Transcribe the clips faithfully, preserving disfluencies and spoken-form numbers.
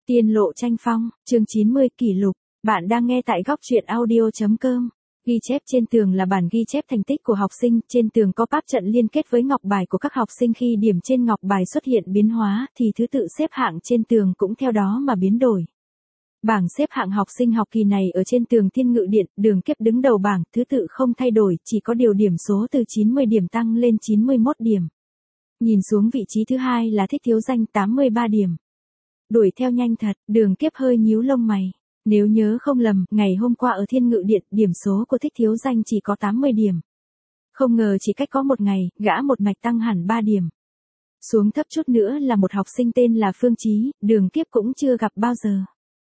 Tiên lộ tranh phong, chương chín mươi kỷ lục. Bạn đang nghe tại góc truyện audio.com. Ghi chép trên tường là bản ghi chép thành tích của học sinh, trên tường có páp trận liên kết với ngọc bài của các học sinh. Khi điểm trên ngọc bài xuất hiện biến hóa thì thứ tự xếp hạng trên tường cũng theo đó mà biến đổi. Bảng xếp hạng học sinh học kỳ này ở trên tường Thiên Ngự Điện, Đường Kiếp đứng đầu bảng, thứ tự không thay đổi, chỉ có điều điểm số từ chín mươi điểm tăng lên chín mươi mốt điểm. Nhìn xuống vị trí thứ hai là Thích Thiếu Danh tám mươi ba điểm. Đuổi theo nhanh thật, Đường Kiếp hơi nhíu lông mày. Nếu nhớ không lầm, ngày hôm qua ở Thiên Ngự Điện, điểm số của Thích Thiếu Danh chỉ có tám mươi điểm. Không ngờ chỉ cách có một ngày, gã một mạch tăng hẳn ba điểm. Xuống thấp chút nữa là một học sinh tên là Phương Chí, Đường Kiếp cũng chưa gặp bao giờ.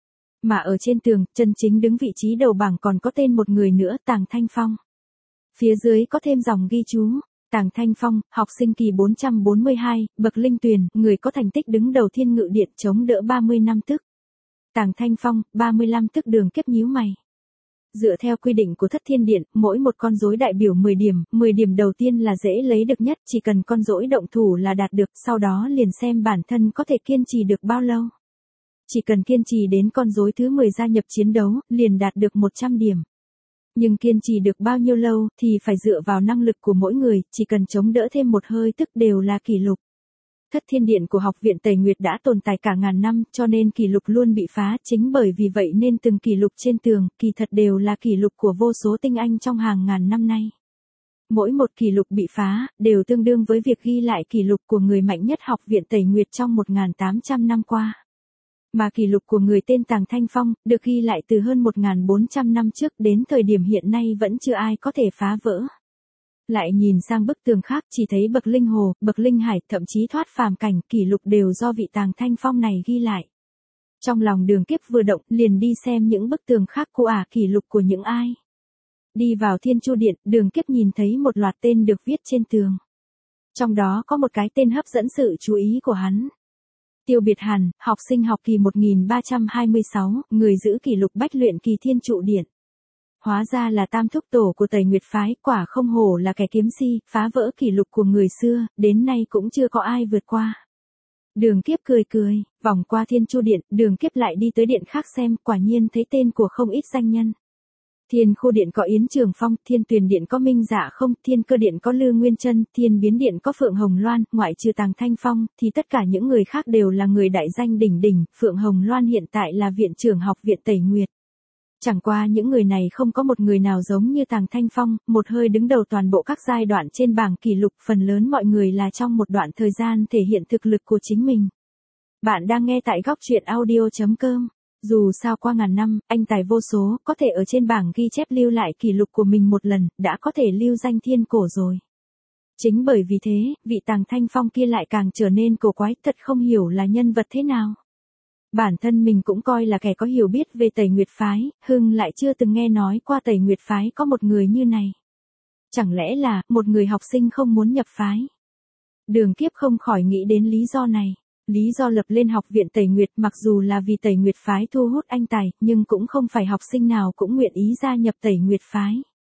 Mà ở trên tường, chân chính đứng vị trí đầu bảng còn có tên một người nữa, Tàng Thanh Phong. Phía dưới có thêm dòng ghi chú. Tàng Thanh Phong, học sinh kỳ bốn trăm bốn mươi hai, bậc linh tuyền, người có thành tích đứng đầu Thiên Ngự Điện, chống đỡ ba mươi năm tức. Tàng Thanh Phong, ba mươi lăm tức. Đường Kiếp nhíu mày. Dựa theo quy định của Thất Thiên Điện, mỗi một con rối đại biểu mười điểm, mười điểm đầu tiên là dễ lấy được nhất, chỉ cần con rối động thủ là đạt được, sau đó liền xem bản thân có thể kiên trì được bao lâu. Chỉ cần kiên trì đến con rối thứ mười gia nhập chiến đấu, liền đạt được một trăm điểm. Nhưng kiên trì được bao nhiêu lâu thì phải dựa vào năng lực của mỗi người, chỉ cần chống đỡ thêm một hơi tức đều là kỷ lục. Thất Thiên Điện của học viện Tẩy Nguyệt đã tồn tại cả ngàn năm, cho nên kỷ lục luôn bị phá, chính bởi vì vậy nên từng kỷ lục trên tường, kỳ thật đều là kỷ lục của vô số tinh anh trong hàng ngàn năm nay. Mỗi một kỷ lục bị phá, đều tương đương với việc ghi lại kỷ lục của người mạnh nhất học viện Tẩy Nguyệt trong một nghìn tám trăm năm qua. Mà kỷ lục của người tên Tàng Thanh Phong, được ghi lại từ hơn một nghìn bốn trăm năm trước, đến thời điểm hiện nay vẫn chưa ai có thể phá vỡ. Lại nhìn sang bức tường khác, chỉ thấy bậc linh hồ, bậc linh hải, thậm chí thoát phàm cảnh, kỷ lục đều do vị Tàng Thanh Phong này ghi lại. Trong lòng Đường Kiếp vừa động, liền đi xem những bức tường khác của ả kỷ lục của những ai. Đi vào Thiên Chu Điện, Đường Kiếp nhìn thấy một loạt tên được viết trên tường. Trong đó có một cái tên hấp dẫn sự chú ý của hắn. Tiêu Biệt Hàn, học sinh học kỳ một nghìn ba trăm hai mươi sáu, người giữ kỷ lục bách luyện kỳ Thiên Trụ Điện. Hóa ra là tam thúc tổ của Tẩy Nguyệt phái, quả không hổ là kẻ kiếm si, phá vỡ kỷ lục của người xưa, đến nay cũng chưa có ai vượt qua. Đường Kiếp cười cười, vòng qua Thiên Chu Điện, Đường Kiếp lại đi tới điện khác xem, quả nhiên thấy tên của không ít danh nhân. Thiên Khô Điện có Yến Trường Phong, Thiên Tuyền Điện có Minh Dạ Không, Thiên Cơ Điện có Lư Nguyên Chân, Thiên Biến Điện có Phượng Hồng Loan, ngoại trừ Tàng Thanh Phong, thì tất cả những người khác đều là người đại danh đỉnh đỉnh, Phượng Hồng Loan hiện tại là viện trưởng học viện Tẩy Nguyệt. Chẳng qua những người này không có một người nào giống như Tàng Thanh Phong, một hơi đứng đầu toàn bộ các giai đoạn trên bảng kỷ lục, phần lớn mọi người là trong một đoạn thời gian thể hiện thực lực của chính mình. Bạn đang nghe tại góc truyện audio.com. Dù sao qua ngàn năm, anh tài vô số, có thể ở trên bảng ghi chép lưu lại kỷ lục của mình một lần, đã có thể lưu danh thiên cổ rồi. Chính bởi vì thế, vị Tàng Thanh Phong kia lại càng trở nên cổ quái, thật không hiểu là nhân vật thế nào. Bản thân mình cũng coi là kẻ có hiểu biết về Tẩy Nguyệt phái, Hưng lại chưa từng nghe nói qua Tẩy Nguyệt phái có một người như này. Chẳng lẽ là, một người học sinh không muốn nhập phái? Đường Kiếp không khỏi nghĩ đến lý do này. Lý do lập lên học viện Tẩy Nguyệt mặc dù là vì Tẩy Nguyệt phái thu hút anh tài, nhưng cũng không phải học sinh nào cũng nguyện ý gia nhập Tẩy Nguyệt phái.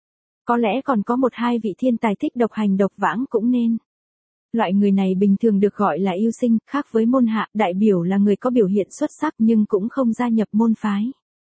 Có lẽ còn có một hai vị thiên tài thích độc hành độc vãng cũng nên. Loại người này bình thường được gọi là yêu sinh, khác với môn hạ, đại biểu là người có biểu hiện xuất sắc nhưng cũng không gia nhập môn phái.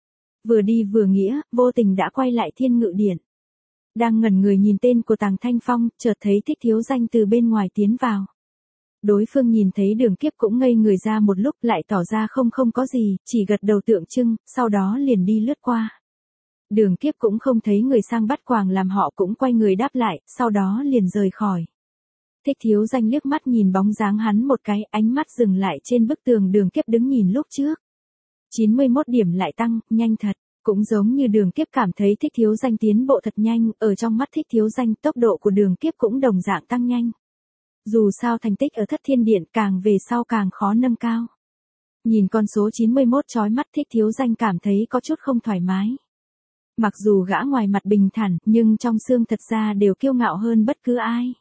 Vừa đi vừa nghĩa, vô tình đã quay lại Thiên Ngự Điện. Đang ngẩn người nhìn tên của Tàng Thanh Phong, chợt thấy Thích Thiếu Danh từ bên ngoài tiến vào. Đối phương nhìn thấy Đường Kiếp cũng ngây người ra một lúc, lại tỏ ra không không có gì, chỉ gật đầu tượng trưng, sau đó liền đi lướt qua. Đường Kiếp cũng không thấy người sang bắt quàng làm họ cũng quay người đáp lại, sau đó liền rời khỏi. Thích Thiếu Danh liếc mắt nhìn bóng dáng hắn một cái, ánh mắt dừng lại trên bức tường Đường Kiếp đứng nhìn lúc trước. chín mươi mốt điểm lại tăng, nhanh thật, cũng giống như Đường Kiếp cảm thấy Thích Thiếu Danh tiến bộ thật nhanh, ở trong mắt Thích Thiếu Danh tốc độ của Đường Kiếp cũng đồng dạng tăng nhanh. Dù sao thành tích ở Thất Thiên Điện càng về sau càng khó nâng cao. Nhìn con số chín mươi mốt chói mắt, Thích Thiếu Danh cảm thấy có chút không thoải mái. Mặc dù gã ngoài mặt bình thản, nhưng trong xương thật ra đều kiêu ngạo hơn bất cứ ai.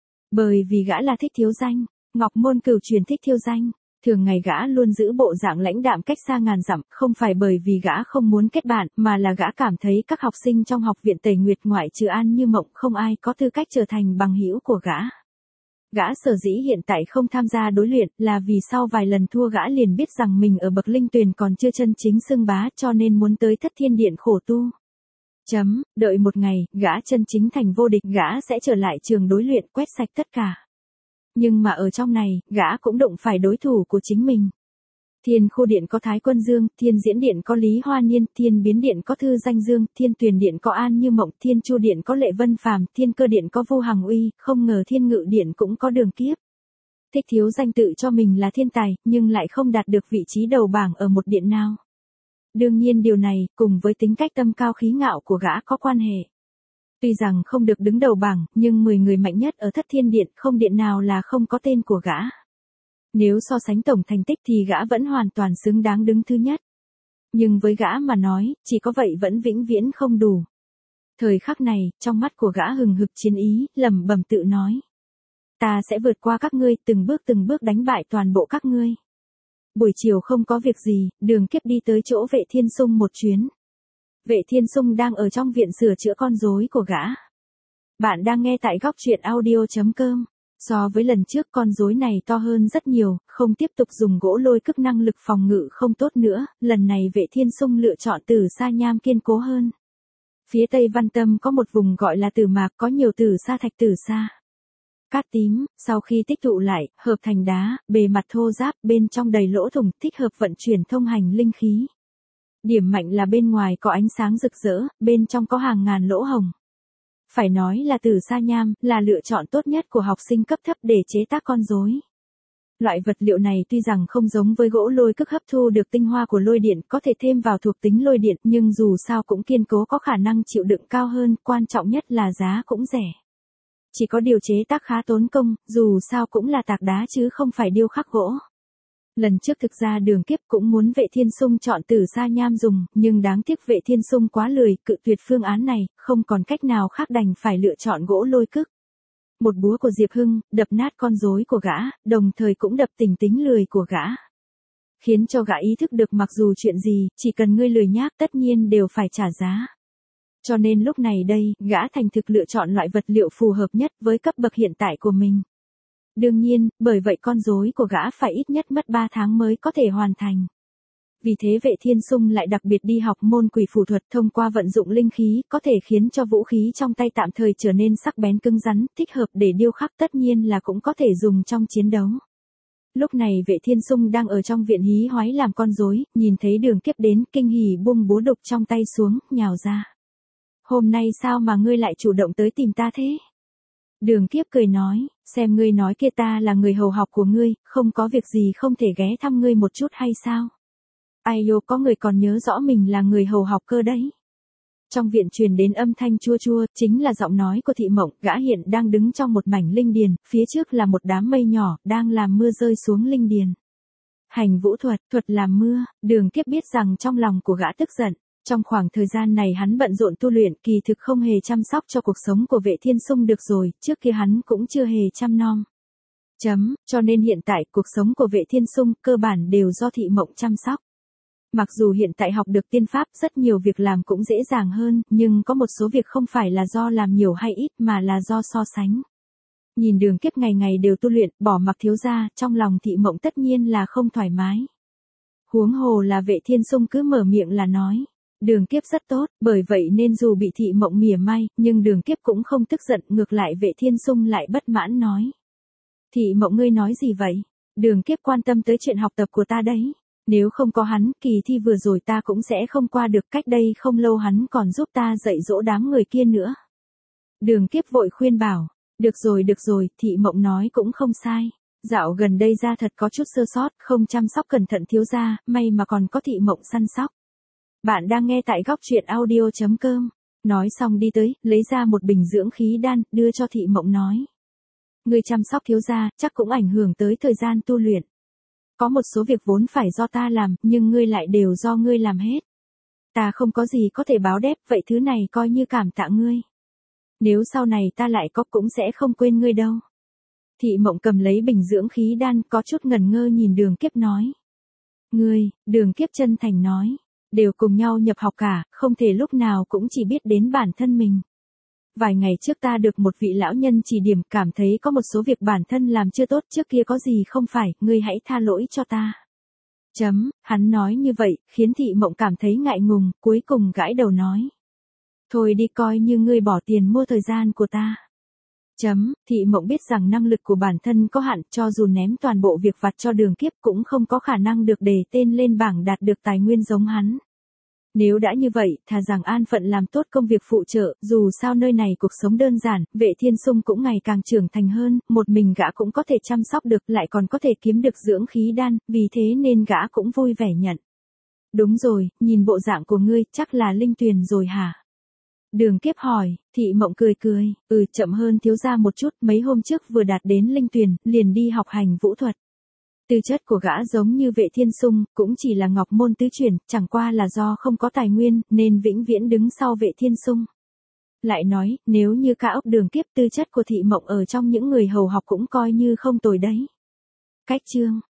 Bởi vì gã là Thích Thiếu Danh, Ngọc Môn cửu truyền Thích Thiếu Danh, thường ngày gã luôn giữ bộ dạng lãnh đạm cách xa ngàn dặm, không phải bởi vì gã không muốn kết bạn, mà là gã cảm thấy các học sinh trong học viện Tẩy Nguyệt ngoại trừ An Như Mộng không ai có tư cách trở thành bằng hữu của gã. Gã sở dĩ hiện tại không tham gia đối luyện là vì sau vài lần thua gã liền biết rằng mình ở bậc linh tuyền còn chưa chân chính xưng bá cho nên muốn tới Thất Thiên Điện khổ tu. Chấm, đợi một ngày, gã chân chính thành vô địch gã sẽ trở lại trường đối luyện quét sạch tất cả. Nhưng mà ở trong này, gã cũng đụng phải đối thủ của chính mình. Thiên Khô Điện có Thái Quân Dương, Thiên Diễn Điện có Lý Hoa Niên, Thiên Biến Điện có Thư Danh Dương, Thiên Tuyền Điện có An Như Mộng, Thiên Chu Điện có Lệ Vân Phàm, Thiên Cơ Điện có Vô Hằng Uy, không ngờ Thiên Ngự Điện cũng có Đường Kiếp. Thích thiếu danh tự cho mình là thiên tài, nhưng lại không đạt được vị trí đầu bảng ở một điện nào. Đương nhiên điều này, cùng với tính cách tâm cao khí ngạo của gã có quan hệ. Tuy rằng không được đứng đầu bảng, nhưng mười người mạnh nhất ở Thất Thiên Điện không điện nào là không có tên của gã. Nếu so sánh tổng thành tích thì gã vẫn hoàn toàn xứng đáng đứng thứ nhất. Nhưng với gã mà nói, chỉ có vậy vẫn vĩnh viễn không đủ. Thời khắc này, trong mắt của gã hừng hực chiến ý, lẩm bẩm tự nói. Ta sẽ vượt qua các ngươi, từng bước từng bước đánh bại toàn bộ các ngươi. Buổi chiều không có việc gì, Đường Kiếp đi tới chỗ Vệ Thiên Sung một chuyến. Vệ Thiên Sung đang ở trong viện sửa chữa con rối của gã. Bạn đang nghe tại góc truyện audio chấm com. So với lần trước con rối này to hơn rất nhiều, không tiếp tục dùng gỗ lôi cức năng lực phòng ngự không tốt nữa, lần này Vệ Thiên Sung lựa chọn Tử Sa Nham kiên cố hơn. Phía Tây Văn Tâm có một vùng gọi là Tử Mạc có nhiều tử sa thạch tử sa. Cát tím, sau khi tích tụ lại, hợp thành đá, bề mặt thô ráp, bên trong đầy lỗ thủng, thích hợp vận chuyển thông hành linh khí. Điểm mạnh là bên ngoài có ánh sáng rực rỡ, bên trong có hàng ngàn lỗ hồng. Phải nói là Tử Sa Nham, là lựa chọn tốt nhất của học sinh cấp thấp để chế tác con rối. Loại vật liệu này tuy rằng không giống với gỗ lôi cức hấp thu được tinh hoa của lôi điện, có thể thêm vào thuộc tính lôi điện, nhưng dù sao cũng kiên cố có khả năng chịu đựng cao hơn, quan trọng nhất là giá cũng rẻ. Chỉ có điều chế tác khá tốn công, dù sao cũng là tạc đá chứ không phải điêu khắc gỗ. Lần trước thực ra Đường Kiếp cũng muốn Vệ Thiên Sung chọn Tử Sa Nham dùng, nhưng đáng tiếc Vệ Thiên Sung quá lười, cự tuyệt phương án này, không còn cách nào khác đành phải lựa chọn gỗ lôi cức. Một búa của Diệp Hưng, đập nát con rối của gã, đồng thời cũng đập tỉnh tính lười của gã. Khiến cho gã ý thức được mặc dù chuyện gì, chỉ cần ngươi lười nhác tất nhiên đều phải trả giá. Cho nên lúc này đây, gã thành thực lựa chọn loại vật liệu phù hợp nhất với cấp bậc hiện tại của mình. Đương nhiên, bởi vậy con rối của gã phải ít nhất mất ba tháng mới có thể hoàn thành. Vì thế Vệ Thiên Sung lại đặc biệt đi học môn quỷ phù thuật thông qua vận dụng linh khí, có thể khiến cho vũ khí trong tay tạm thời trở nên sắc bén cứng rắn, thích hợp để điêu khắc tất nhiên là cũng có thể dùng trong chiến đấu. Lúc này Vệ Thiên Sung đang ở trong viện hí hoái làm con rối, nhìn thấy Đường Kiếp đến, kinh hỉ buông búa đục trong tay xuống, nhào ra. Hôm nay sao mà ngươi lại chủ động tới tìm ta thế? Đường Kiếp cười nói, xem ngươi nói kia ta là người hầu học của ngươi, không có việc gì không thể ghé thăm ngươi một chút hay sao? Ai yo, có người còn nhớ rõ mình là người hầu học cơ đấy. Trong viện truyền đến âm thanh chua chua, chính là giọng nói của Thị Mộng, gã hiện đang đứng trong một mảnh linh điền, phía trước là một đám mây nhỏ, đang làm mưa rơi xuống linh điền. Hành vũ thuật, thuật làm mưa, Đường Kiếp biết rằng trong lòng của gã tức giận. Trong khoảng thời gian này hắn bận rộn tu luyện, kỳ thực không hề chăm sóc cho cuộc sống của Vệ Thiên Sung được rồi, trước kia hắn cũng chưa hề chăm nom. Chấm, cho nên hiện tại cuộc sống của Vệ Thiên Sung cơ bản đều do Thị Mộng chăm sóc. Mặc dù hiện tại học được tiên pháp, rất nhiều việc làm cũng dễ dàng hơn, nhưng có một số việc không phải là do làm nhiều hay ít mà là do so sánh. Nhìn Đường Kiếp ngày ngày đều tu luyện, bỏ mặc thiếu gia, trong lòng Thị Mộng tất nhiên là không thoải mái. Huống hồ là Vệ Thiên Sung cứ mở miệng là nói. Đường Kiếp rất tốt, bởi vậy nên dù bị Thị Mộng mỉa mai, nhưng Đường Kiếp cũng không tức giận, ngược lại Vệ Thiên Sung lại bất mãn nói. Thị Mộng ngươi nói gì vậy? Đường Kiếp quan tâm tới chuyện học tập của ta đấy. Nếu không có hắn, kỳ thi vừa rồi ta cũng sẽ không qua được, cách đây không lâu hắn còn giúp ta dạy dỗ đám người kia nữa. Đường Kiếp vội khuyên bảo, được rồi được rồi, Thị Mộng nói cũng không sai. Dạo gần đây ra thật có chút sơ sót, không chăm sóc cẩn thận thiếu gia, may mà còn có Thị Mộng săn sóc. Bạn đang nghe tại góc truyện audio chấm com. Nói xong đi tới, lấy ra một bình dưỡng khí đan, đưa cho Thị Mộng nói. Ngươi chăm sóc thiếu gia, chắc cũng ảnh hưởng tới thời gian tu luyện. Có một số việc vốn phải do ta làm, nhưng ngươi lại đều do ngươi làm hết. Ta không có gì có thể báo đáp, vậy thứ này coi như cảm tạ ngươi. Nếu sau này ta lại có cũng sẽ không quên ngươi đâu. Thị Mộng cầm lấy bình dưỡng khí đan, có chút ngẩn ngơ nhìn Đường Kiếp nói. Ngươi, Đường Kiếp chân thành nói. Đều cùng nhau nhập học cả, không thể lúc nào cũng chỉ biết đến bản thân mình. vài ngày trước ta được một vị lão nhân chỉ điểm, cảm thấy có một số việc bản thân làm chưa tốt, trước kia có gì không phải, ngươi hãy tha lỗi cho ta. Chấm, hắn nói như vậy, khiến Thị Mộng cảm thấy ngại ngùng, cuối cùng gãi đầu nói. Thôi đi, coi như ngươi bỏ tiền mua thời gian của ta. Chấm, Thị Mộng biết rằng năng lực của bản thân có hạn, cho dù ném toàn bộ việc vặt cho Đường Kiếp cũng không có khả năng được đề tên lên bảng đạt được tài nguyên giống hắn. Nếu đã như vậy, thà rằng an phận làm tốt công việc phụ trợ, dù sao nơi này cuộc sống đơn giản, Vệ Thiên Sung cũng ngày càng trưởng thành hơn, một mình gã cũng có thể chăm sóc được, lại còn có thể kiếm được dưỡng khí đan, vì thế nên gã cũng vui vẻ nhận. Đúng rồi, nhìn bộ dạng của ngươi, chắc là Linh Tuyền rồi hả? Đường Kiếp hỏi, Thị Mộng cười cười, ừ, chậm hơn thiếu gia một chút, mấy hôm trước vừa đạt đến Linh Tuyền, liền đi học hành vũ thuật. Tư chất của gã giống như Vệ Thiên Sung, cũng chỉ là ngọc môn tứ chuyển, chẳng qua là do không có tài nguyên, nên vĩnh viễn đứng sau Vệ Thiên Sung. Lại nói, nếu như Cao Ốc Đường Kiếp, tư chất của Thị Mộng ở trong những người hầu học cũng coi như không tồi đấy. Cách chương